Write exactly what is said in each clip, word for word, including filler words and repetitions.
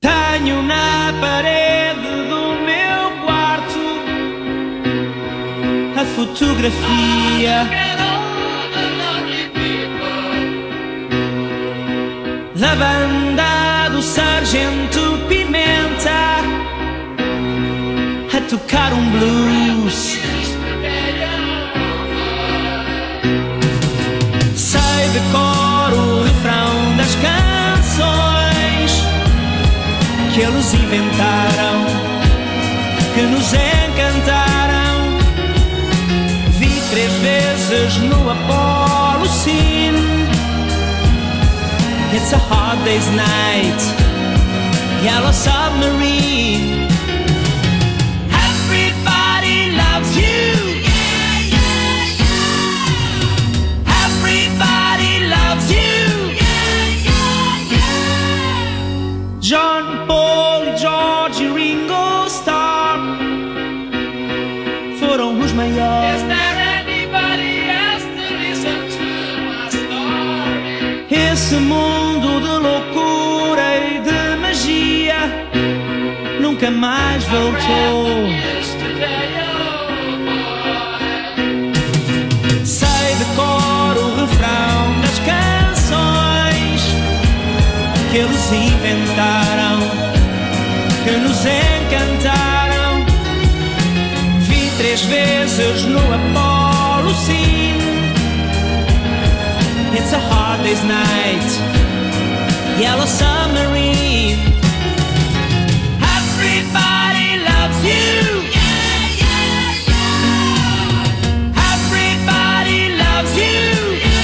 Tenho na parede do meu quarto a fotografia da banda do Sargento Pimenta a tocar um blues. Sei de cor o refrão das canções que eles inventaram, que nos encantaram. Vi três vezes no Apollo Scene. It's a hard day's night, Yellow Submarine. Everybody loves you. Everybody loves you. John, Paul, George e Ringo Starr foram os maiores. Is there anybody else to listen to my story? Esse mundo de loucura e de magia nunca mais voltou. Sei de cor o refrão das canções que eles inventaram, que nos encantaram. Vi três vezes no Apollo Scene. It's a hard day's night, Yellow Submarine. Everybody loves you. Everybody loves you.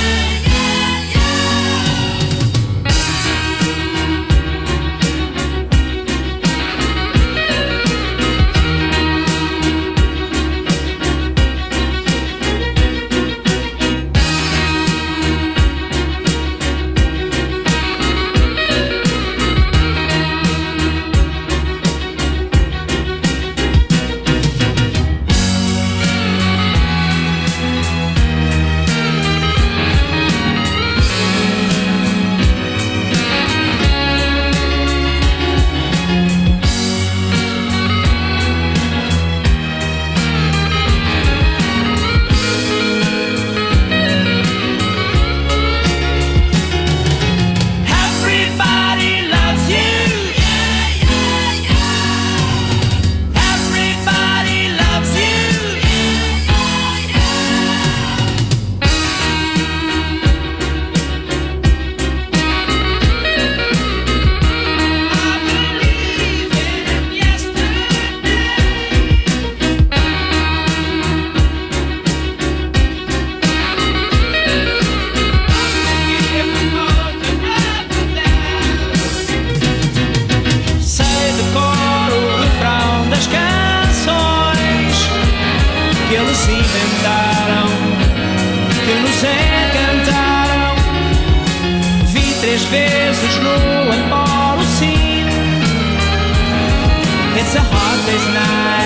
Vezes no Apollo Scene. It's a hard day's night.